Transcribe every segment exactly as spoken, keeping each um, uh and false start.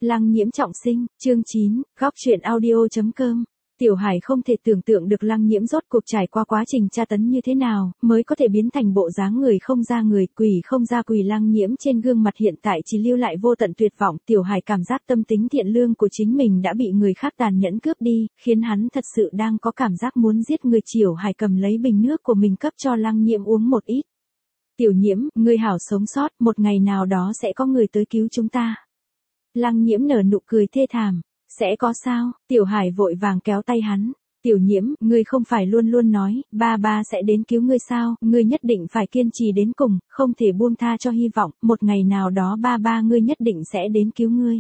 Lăng Nhiễm trọng sinh, chương chín, góc truyện audio.com. Tiểu Hải không thể tưởng tượng được Lăng Nhiễm rốt cuộc trải qua quá trình tra tấn như thế nào, mới có thể biến thành bộ dáng người không ra người, quỷ không ra quỷ. Lăng Nhiễm trên gương mặt hiện tại chỉ lưu lại vô tận tuyệt vọng. Tiểu Hải cảm giác tâm tính thiện lương của chính mình đã bị người khác tàn nhẫn cướp đi, khiến hắn thật sự đang có cảm giác muốn giết người. Tiểu Hải cầm lấy bình nước của mình cấp cho Lăng Nhiễm uống một ít. Tiểu Nhiễm, ngươi hảo sống sót, một ngày nào đó sẽ có người tới cứu chúng ta. Lăng Nhiễm nở nụ cười thê thảm. Sẽ có sao? Tiểu Hải vội vàng kéo tay hắn. Tiểu Nhiễm, ngươi không phải luôn luôn nói, ba ba sẽ đến cứu ngươi sao? Ngươi nhất định phải kiên trì đến cùng, không thể buông tha cho hy vọng, một ngày nào đó ba ba ngươi nhất định sẽ đến cứu ngươi.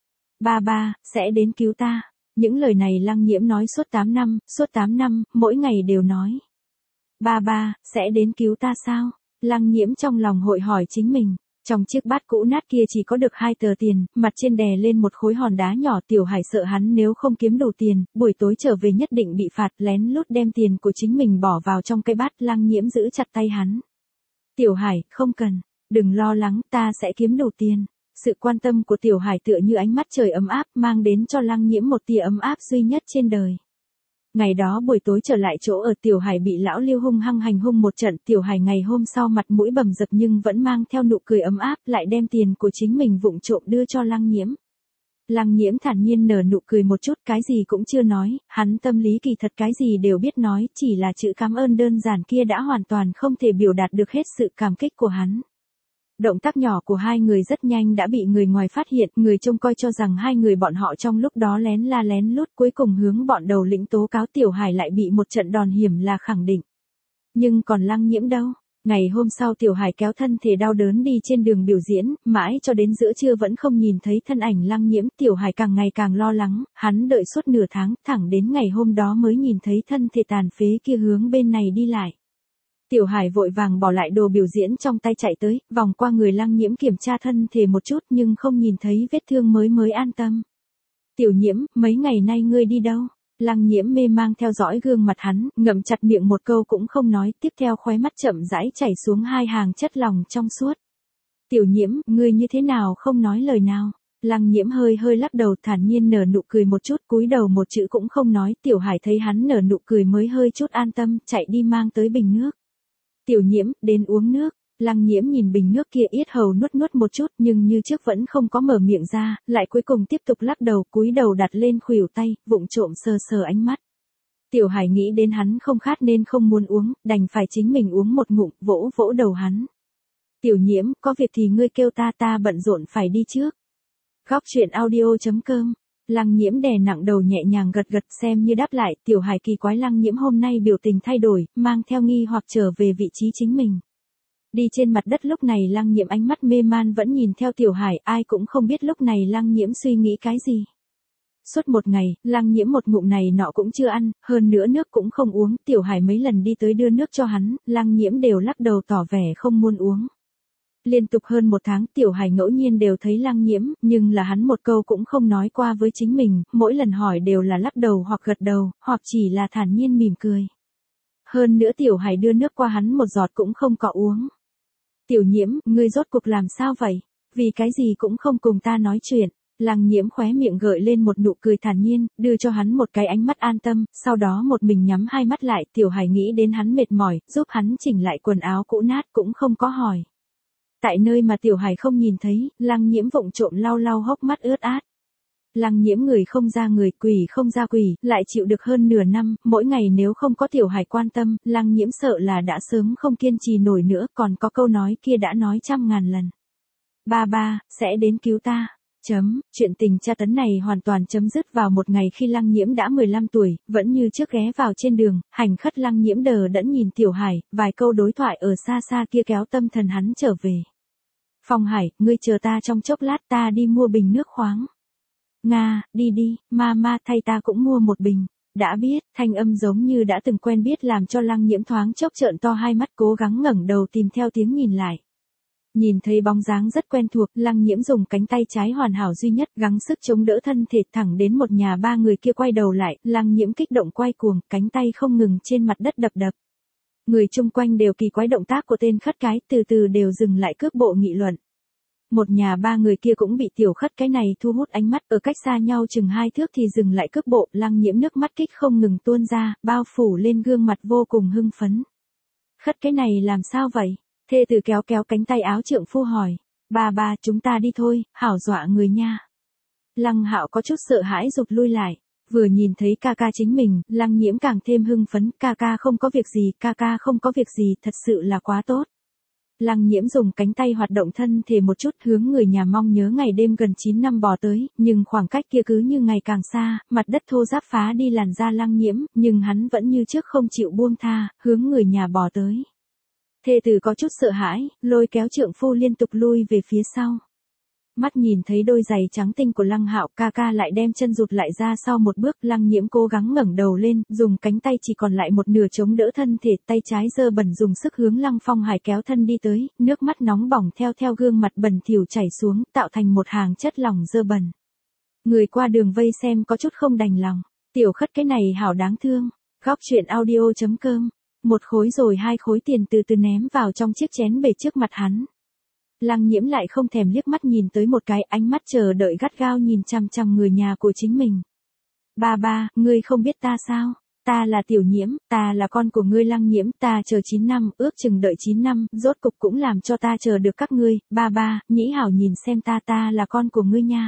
Ba ba, sẽ đến cứu ta. Những lời này Lăng Nhiễm nói suốt tám năm, suốt tám năm, mỗi ngày đều nói. Ba ba, sẽ đến cứu ta sao? Lăng Nhiễm trong lòng hội hỏi chính mình. Trong chiếc bát cũ nát kia chỉ có được hai tờ tiền, mặt trên đè lên một khối hòn đá nhỏ. Tiểu Hải sợ hắn nếu không kiếm đủ tiền, buổi tối trở về nhất định bị phạt, lén lút đem tiền của chính mình bỏ vào trong cái bát. Lăng Nhiễm giữ chặt tay hắn. Tiểu Hải, không cần, đừng lo lắng, ta sẽ kiếm đủ tiền. Sự quan tâm của Tiểu Hải tựa như ánh mắt trời ấm áp, mang đến cho Lăng Nhiễm một tia ấm áp duy nhất trên đời. Ngày đó buổi tối trở lại chỗ ở, Tiểu Hải bị lão Lưu hung hăng hành hung một trận. Tiểu Hải ngày hôm sau mặt mũi bầm dập nhưng vẫn mang theo nụ cười ấm áp, lại đem tiền của chính mình vụng trộm đưa cho Lăng Nhiễm. Lăng Nhiễm thản nhiên nở nụ cười một chút, cái gì cũng chưa nói, hắn tâm lý kỳ thật cái gì đều biết nói, chỉ là chữ cảm ơn đơn giản kia đã hoàn toàn không thể biểu đạt được hết sự cảm kích của hắn. Động tác nhỏ của hai người rất nhanh đã bị người ngoài phát hiện, người trông coi cho rằng hai người bọn họ trong lúc đó lén la lén lút, cuối cùng hướng bọn đầu lĩnh tố cáo. Tiểu Hải lại bị một trận đòn hiểm là khẳng định. Nhưng còn Lăng Nhiễm đâu? Ngày hôm sau Tiểu Hải kéo thân thể đau đớn đi trên đường biểu diễn, mãi cho đến giữa trưa vẫn không nhìn thấy thân ảnh Lăng Nhiễm. Tiểu Hải càng ngày càng lo lắng, hắn đợi suốt nửa tháng, thẳng đến ngày hôm đó mới nhìn thấy thân thể tàn phế kia hướng bên này đi lại. Tiểu Hải vội vàng bỏ lại đồ biểu diễn trong tay chạy tới, vòng qua người Lăng Nhiễm kiểm tra thân thể một chút nhưng không nhìn thấy vết thương mới mới an tâm. Tiểu Nhiễm, mấy ngày nay ngươi đi đâu? Lăng Nhiễm mê mang theo dõi gương mặt hắn, ngậm chặt miệng một câu cũng không nói, tiếp theo khóe mắt chậm rãi chảy xuống hai hàng chất lỏng trong suốt. Tiểu Nhiễm, ngươi như thế nào không nói lời nào? Lăng Nhiễm hơi hơi lắc đầu, thản nhiên nở nụ cười một chút, cúi đầu một chữ cũng không nói. Tiểu Hải thấy hắn nở nụ cười mới hơi chút an tâm, chạy đi mang tới bình nước. Tiểu Nhiễm, đến uống nước. Lăng Nhiễm nhìn bình nước kia, yết hầu nuốt nuốt một chút nhưng như trước vẫn không có mở miệng ra, lại cuối cùng tiếp tục lắc đầu, cúi đầu đặt lên khuỷu tay, vụng trộm sờ sờ ánh mắt. Tiểu Hải nghĩ đến hắn không khát nên không muốn uống, đành phải chính mình uống một ngụm, vỗ vỗ đầu hắn. Tiểu Nhiễm, có việc thì ngươi kêu ta, ta bận rộn phải đi trước. Góc truyện audio.com. Lăng Nhiễm đè nặng đầu nhẹ nhàng gật gật xem như đáp lại. Tiểu Hải kỳ quái Lăng Nhiễm hôm nay biểu tình thay đổi, mang theo nghi hoặc trở về vị trí chính mình. Đi trên mặt đất lúc này Lăng Nhiễm ánh mắt mê man vẫn nhìn theo Tiểu Hải, ai cũng không biết lúc này Lăng Nhiễm suy nghĩ cái gì. Suốt một ngày, Lăng Nhiễm một ngụm này nọ cũng chưa ăn, hơn nữa nước cũng không uống. Tiểu Hải mấy lần đi tới đưa nước cho hắn, Lăng Nhiễm đều lắc đầu tỏ vẻ không muốn uống. Liên tục hơn một tháng Tiểu Hải ngẫu nhiên đều thấy Lăng Nhiễm, nhưng là hắn một câu cũng không nói qua với chính mình, mỗi lần hỏi đều là lắc đầu hoặc gật đầu, hoặc chỉ là thản nhiên mỉm cười. Hơn nữa Tiểu Hải đưa nước qua hắn một giọt cũng không có uống. Tiểu Nhiễm, ngươi rốt cuộc làm sao vậy? Vì cái gì cũng không cùng ta nói chuyện. Lăng Nhiễm khóe miệng gợi lên một nụ cười thản nhiên, đưa cho hắn một cái ánh mắt an tâm, sau đó một mình nhắm hai mắt lại. Tiểu Hải nghĩ đến hắn mệt mỏi, giúp hắn chỉnh lại quần áo cũ nát cũng không có hỏi. Tại nơi mà Tiểu Hải không nhìn thấy, Lăng Nhiễm vụng trộm lau lau hốc mắt ướt át. Lăng Nhiễm người không ra người, quỷ không ra quỷ, lại chịu được hơn nửa năm, mỗi ngày nếu không có Tiểu Hải quan tâm, Lăng Nhiễm sợ là đã sớm không kiên trì nổi nữa, còn có câu nói kia đã nói trăm ngàn lần. Ba ba, sẽ đến cứu ta. Chấm, chuyện tình tra tấn này hoàn toàn chấm dứt vào một ngày khi Lăng Nhiễm đã mười lăm tuổi, vẫn như trước ghé vào trên đường, hành khất. Lăng Nhiễm đờ đẫn nhìn Tiểu Hải, vài câu đối thoại ở xa xa kia kéo tâm thần hắn trở về. Phong Hải, ngươi chờ ta trong chốc lát, ta đi mua bình nước khoáng. Nga, đi đi, mama thay ta cũng mua một bình. Đã biết, thanh âm giống như đã từng quen biết làm cho Lăng Nhiễm thoáng chốc trợn to hai mắt, cố gắng ngẩng đầu tìm theo tiếng nhìn lại. Nhìn thấy bóng dáng rất quen thuộc, Lăng Nhiễm dùng cánh tay trái hoàn hảo duy nhất gắng sức chống đỡ thân thể thẳng đến một nhà ba người kia quay đầu lại. Lăng Nhiễm kích động quay cuồng, cánh tay không ngừng trên mặt đất đập đập. Người chung quanh đều kỳ quái động tác của tên khất cái, từ từ đều dừng lại cước bộ nghị luận. Một nhà ba người kia cũng bị tiểu khất cái này thu hút ánh mắt, ở cách xa nhau chừng hai thước thì dừng lại cước bộ, Lăng Nhiễm nước mắt kích không ngừng tuôn ra, bao phủ lên gương mặt vô cùng hưng phấn. Khất cái này làm sao vậy? Thê tử kéo kéo cánh tay áo trượng phu hỏi. Ba ba, chúng ta đi thôi, hảo dọa người nha. Lăng Hạo có chút sợ hãi rụt lui lại. Vừa nhìn thấy ca ca chính mình, Lăng Nhiễm càng thêm hưng phấn, ca ca không có việc gì, ca ca không có việc gì, thật sự là quá tốt. Lăng Nhiễm dùng cánh tay hoạt động thân thể một chút hướng người nhà mong nhớ ngày đêm gần chín năm bò tới, nhưng khoảng cách kia cứ như ngày càng xa, mặt đất thô ráp phá đi làn da Lăng Nhiễm, nhưng hắn vẫn như trước không chịu buông tha, hướng người nhà bò tới. Thê tử có chút sợ hãi, lôi kéo trượng phu liên tục lui về phía sau. Mắt nhìn thấy đôi giày trắng tinh của Lăng Hạo, ca ca lại đem chân rụt lại ra sau một bước, Lăng Nhiễm cố gắng ngẩng đầu lên, dùng cánh tay chỉ còn lại một nửa chống đỡ thân thể, tay trái dơ bẩn dùng sức hướng Lăng Phong Hải kéo thân đi tới, nước mắt nóng bỏng theo theo gương mặt bẩn thỉu chảy xuống, tạo thành một hàng chất lỏng dơ bẩn. Người qua đường vây xem có chút không đành lòng, tiểu khất cái này hảo đáng thương. Góc truyện audio chấm com. Một khối rồi hai khối tiền từ từ ném vào trong chiếc chén bể trước mặt hắn. Lăng Nhiễm lại không thèm liếc mắt nhìn tới một cái, ánh mắt chờ đợi gắt gao nhìn chằm chằm người nhà của chính mình. Ba ba, ngươi không biết ta sao? Ta là Tiểu Nhiễm, ta là con của ngươi Lăng Nhiễm, ta chờ chín năm, ước chừng đợi chín năm, rốt cục cũng làm cho ta chờ được các ngươi, ba ba, nhĩ hảo nhìn xem ta, ta là con của ngươi nha.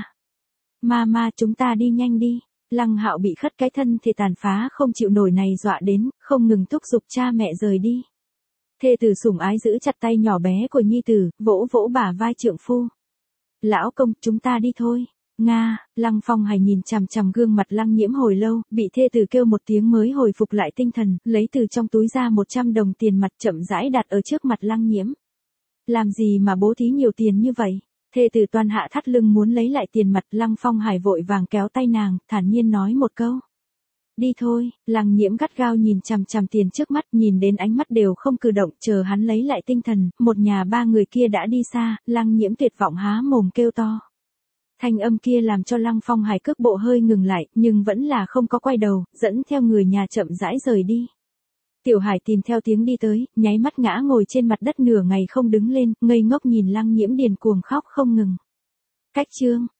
Mama, chúng ta đi nhanh đi. Lăng Hạo bị khất cái thân thể tàn phá không chịu nổi này dọa đến, không ngừng thúc giục cha mẹ rời đi. Thê tử sủng ái giữ chặt tay nhỏ bé của nhi tử, vỗ vỗ bả vai trượng phu. Lão công, chúng ta đi thôi. Nga, Lăng Phong Hải nhìn chằm chằm gương mặt Lăng Nhiễm hồi lâu, bị thê tử kêu một tiếng mới hồi phục lại tinh thần, lấy từ trong túi ra một trăm đồng tiền mặt chậm rãi đặt ở trước mặt Lăng Nhiễm. Làm gì mà bố thí nhiều tiền như vậy? Thê tử toàn hạ thắt lưng muốn lấy lại tiền mặt, Lăng Phong Hải vội vàng kéo tay nàng, thản nhiên nói một câu. Đi thôi. Lăng Nhiễm gắt gao nhìn chằm chằm tiền trước mắt, nhìn đến ánh mắt đều không cử động, chờ hắn lấy lại tinh thần, một nhà ba người kia đã đi xa, Lăng Nhiễm tuyệt vọng há mồm kêu to. Thanh âm kia làm cho Lăng Phong Hải cước bộ hơi ngừng lại, nhưng vẫn là không có quay đầu, dẫn theo người nhà chậm rãi rời đi. Tiểu Hải tìm theo tiếng đi tới, nháy mắt ngã ngồi trên mặt đất nửa ngày không đứng lên, ngây ngốc nhìn Lăng Nhiễm điền cuồng khóc không ngừng. Cách chương